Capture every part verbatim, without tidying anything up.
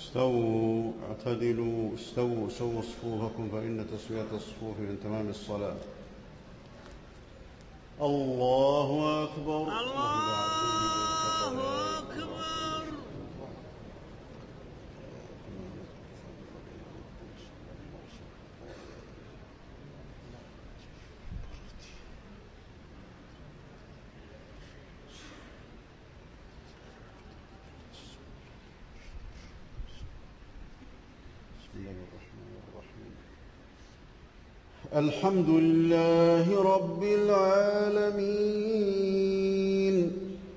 استووا اعتدلوا استووا سووا صفوفكم فإن تسوية الصفوف من تمام الصلاة. الله أكبر. الله أكبر. بسم الله الرحمن الرحيم. الحمد لله رب العالمين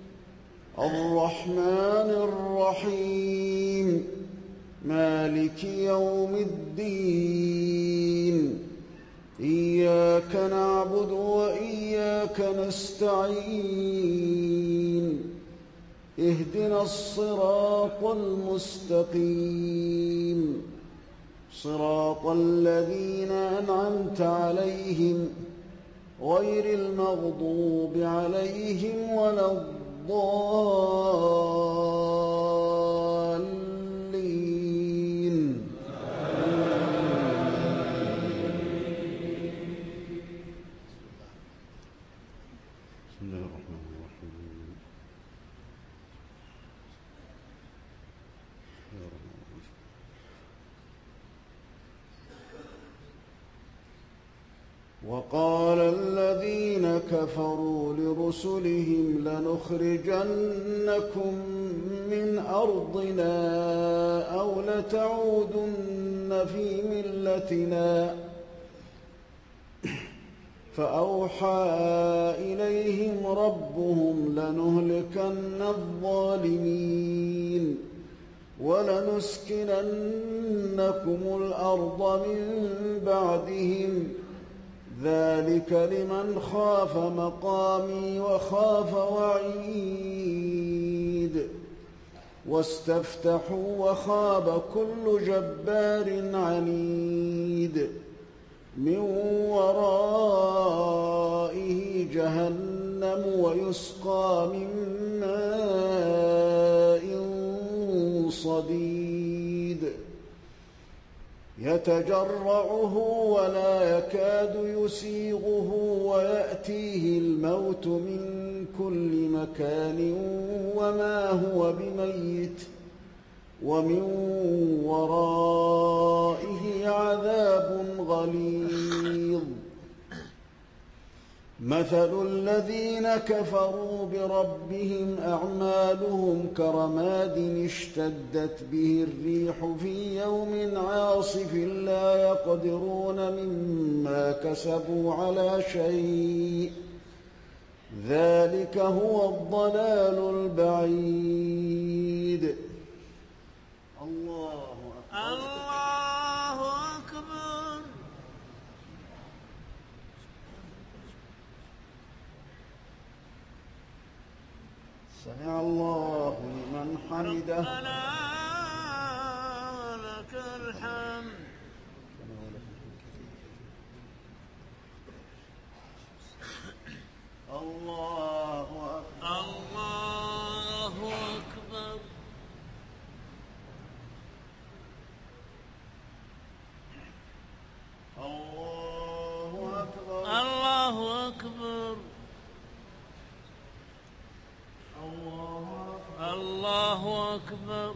الرحمن الرحيم مالك يوم الدين إياك نعبد وإياك نستعين اهدنا الصراط المستقيم صراط الذين أنعمت عليهم غير المغضوب عليهم ولا الضالين. بسم الله الرحمن الرحيم. وقال الذين كفروا لرسلهم لنخرجنكم من أرضنا أو لتعودن في ملتنا فأوحى إليهم ربهم لنهلكن الظالمين ولنسكننكم الأرض من بعدهم ذلك لمن خاف مقامي وخاف وعيد واستفتحوا وخاب كل جبار عنيد من ورائه جهنم ويسقى من ماء صديد يتجرعه ولا يكاد يسيغه ويأتيه الموت من كل مكان وما هو بميت ومن ورائه عذاب غليظ. مثل الذين كفروا بربهم أعمالهم كرماد اشتدت به الريح في يوم عاصف لا يقدرون مما كسبوا على شيء ذلك هو الضلال البعيد. الله أكبر. الله أكبر. سمع الله لمن حمده. ربنا لك الحمد. الله أكبر. الله أكبر. الله أكبر. الله أكبر. الله أكبر.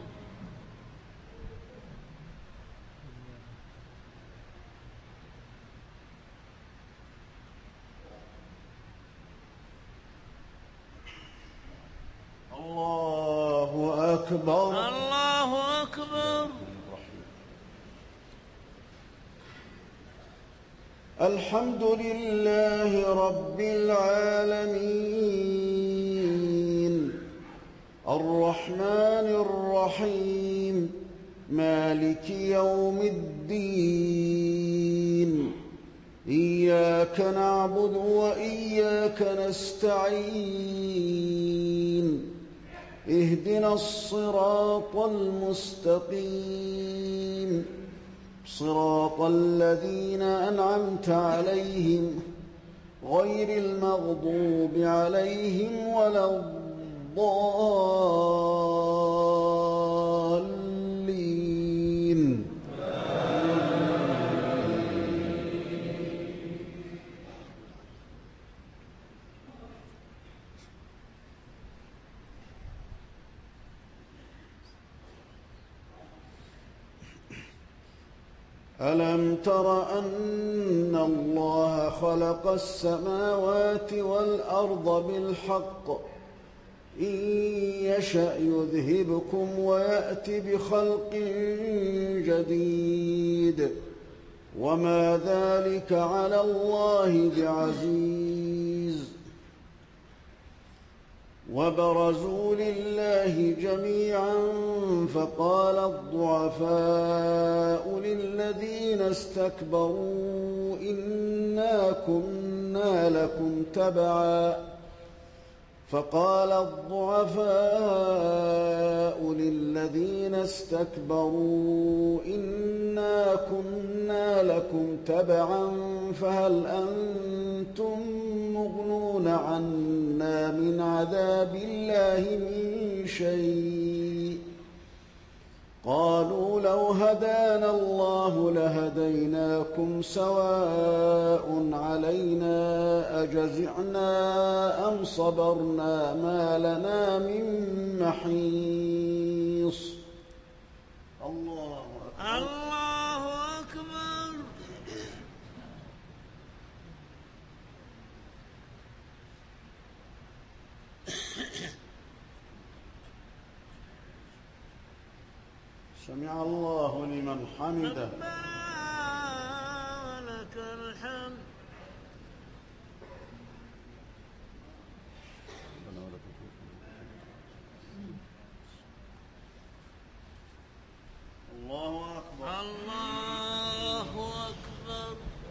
الله أكبر. الله أكبر. الحمد لله رب العالمين الرحمن الرحيم مالك يوم الدين إياك نعبد وإياك نستعين اهدنا الصراط المستقيم صراط الذين أنعمت عليهم غير المغضوب عليهم ولا الضالين. ألم تر أن الله خلق السماوات والأرض بالحق إن يشأ يذهبكم ويأت بخلق جديد وما ذلك على الله بعزيز وبرزوا لله جميعا فقال الضعفاء للذين استكبروا إنا كنا لكم تبعا فقال الضعفاء للذين استكبروا إنا كنا لكم تبعا فهل أنتم مغنون عنا من عذاب الله من شيء قالوا لو هدانا الله لهديناكم سواء علينا أجزعنا أم صبرنا ما لنا من محيص. الله أكبر. الله أكبر. سمع الله لمن حمده. ربنا ولك الحمد. الله أكبر. الله أكبر.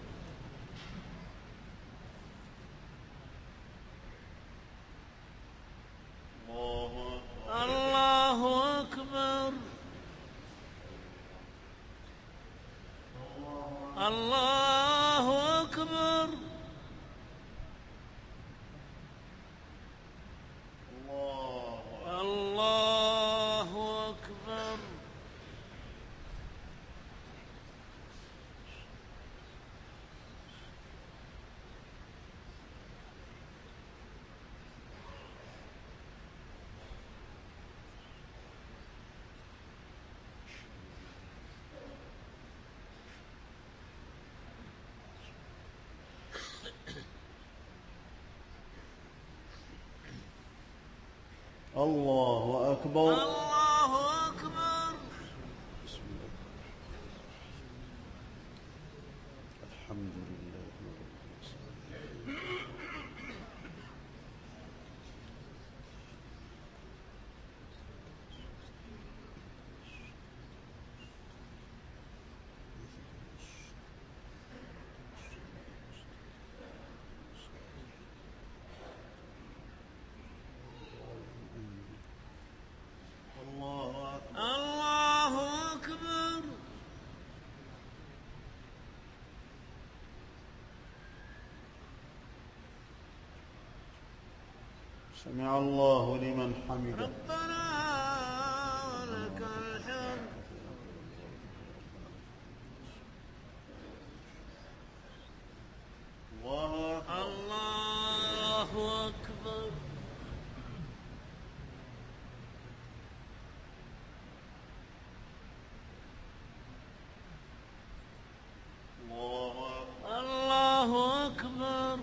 الله أكبر. الله أكبر. الله أكبر. الله أكبر. الله أكبر. بسم الله الحمد لله رب العالمين. الله أكبر. سمع الله لمن حمده. ربنا ولك الحمد. الله أكبر. الله أكبر. الله أكبر.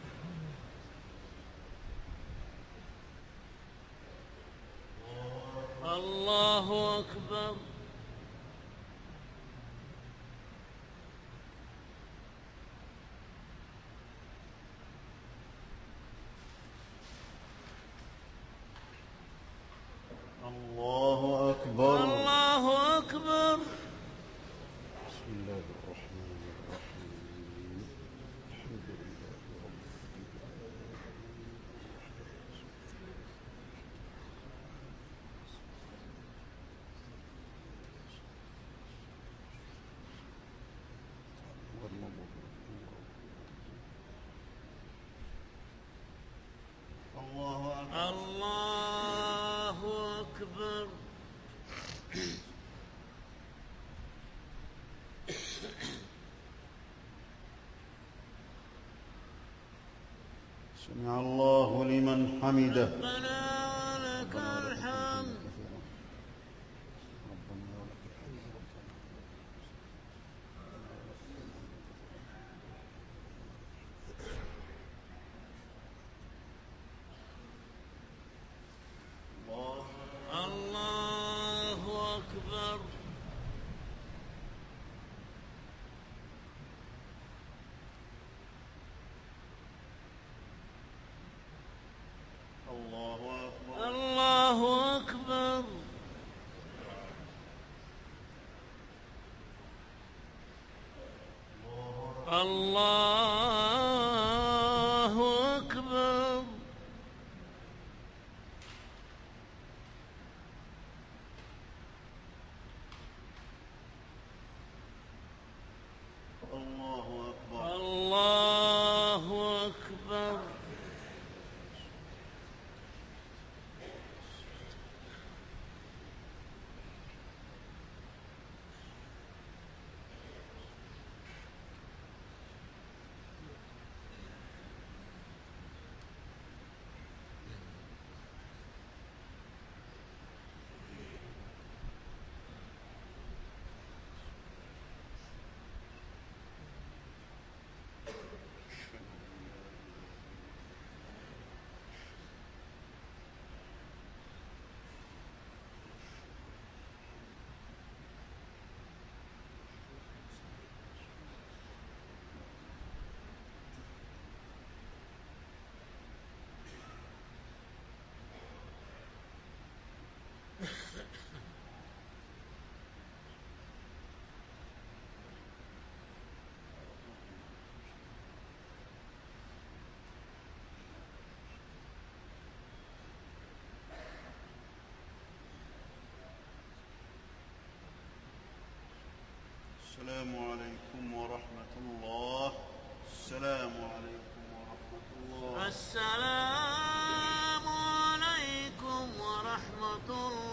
الله أكبر. الله أكبر. الله أكبر. بسم الله الرحمن الرحيم. الحمد لله رب العالمين. الله أكبر. سمع الله لمن حمده. ربنا ولك الحمد. ربنا ولك الحمد. الله أكبر. الله أكبر. الله أكبر. السلام عليكم ورحمة الله. السلام عليكم ورحمة الله. السلام عليكم ورحمة الله.